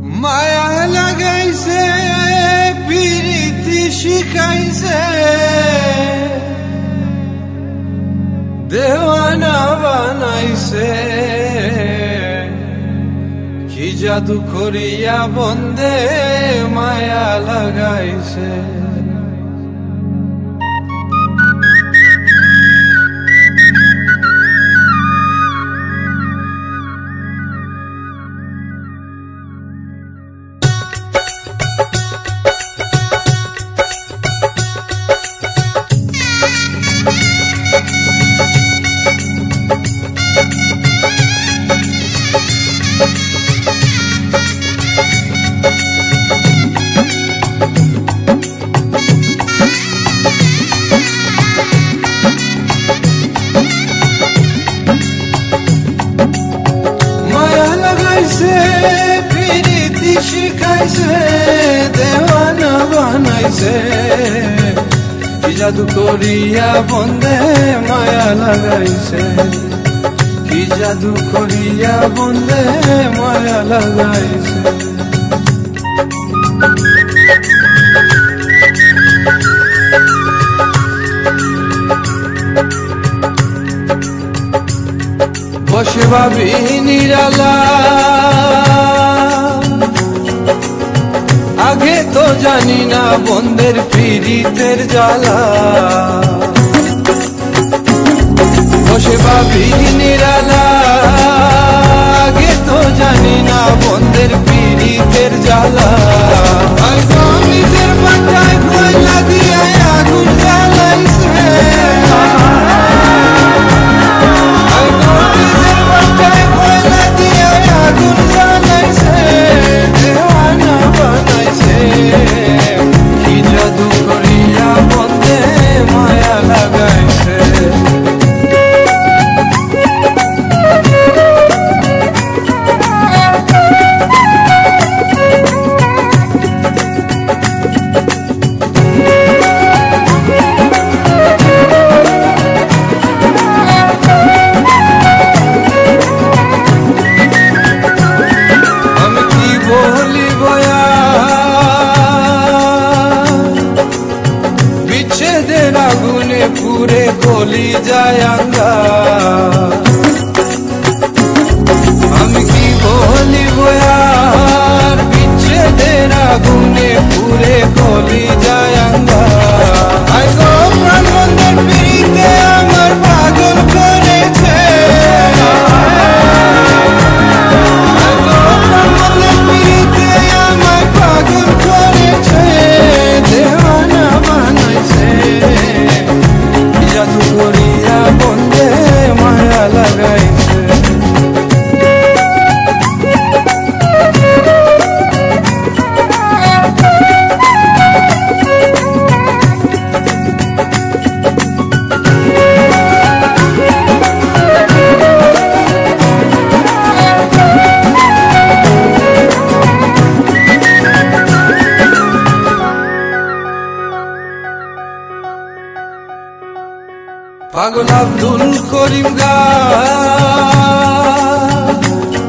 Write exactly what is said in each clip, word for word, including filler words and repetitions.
মায়া লাগাইছে প্রীতি শিখাইছে দেওয়ানা বানাইছে কি জাদু করিয়া বন্দে মায়া লাগাইছে। প্রীতি শিখাইছে দেওয়ানা বানাইছে কি জাদু করিয়া বন্দে মায়া লাগাইছে কি জাদু করিয়া বন্দে মায়া লাগাইছে। বসে ভাবি নিরালা আগে তো জানি না বন্দের পীড়িতের জ্বালা। বসে ভাবি নিরালা আগে তো জানি না বন্দের পীড়িতের জ্বালা। নিজের পাটায় কয়লা দিয়ে আগুন জ্বালাইছে আগুনে পুরে গলি যায় আঙ্গা। আমি কি বলিব আর বিচ্ছেদের আগুনে পুরে গলি যায় আঙ্গা। আই গো প্রাণ বন্ধের পিড়িতে আমার পাগল করেছে। আই গো প্রাণ বন্ধের পিড়িতে আমার পাগল করেছে দেওয়ানা বানাইছে জাদু করিয়া বন্দে মায়া লাগাইছে। পাগল আব্দুল করিম গান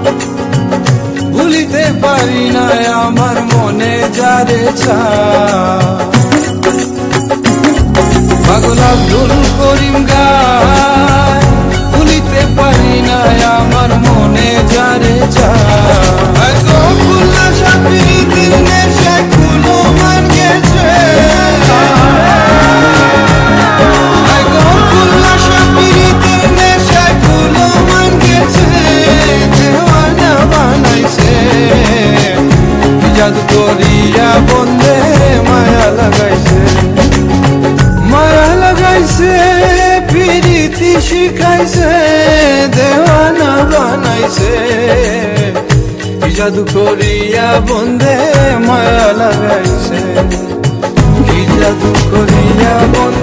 ভুলিতে পারি না আমার মনে যারে চায়। পাগল আব্দুল করিম গান ভুলিতে পারি না আমার মনে যারে চায়। খুলনা সাপিরিতির নেশায় খুলো মান গেছে। জাদু করিয়া বন্দে মায়া লাগাইছে মায়া লাগাইছে প্রীতি শিখাইছে দেওয়ানা বানাইছে কি জাদু করিয়া বন্দে মায়া লাগাইছে কি জাদু করিয়া বন্দে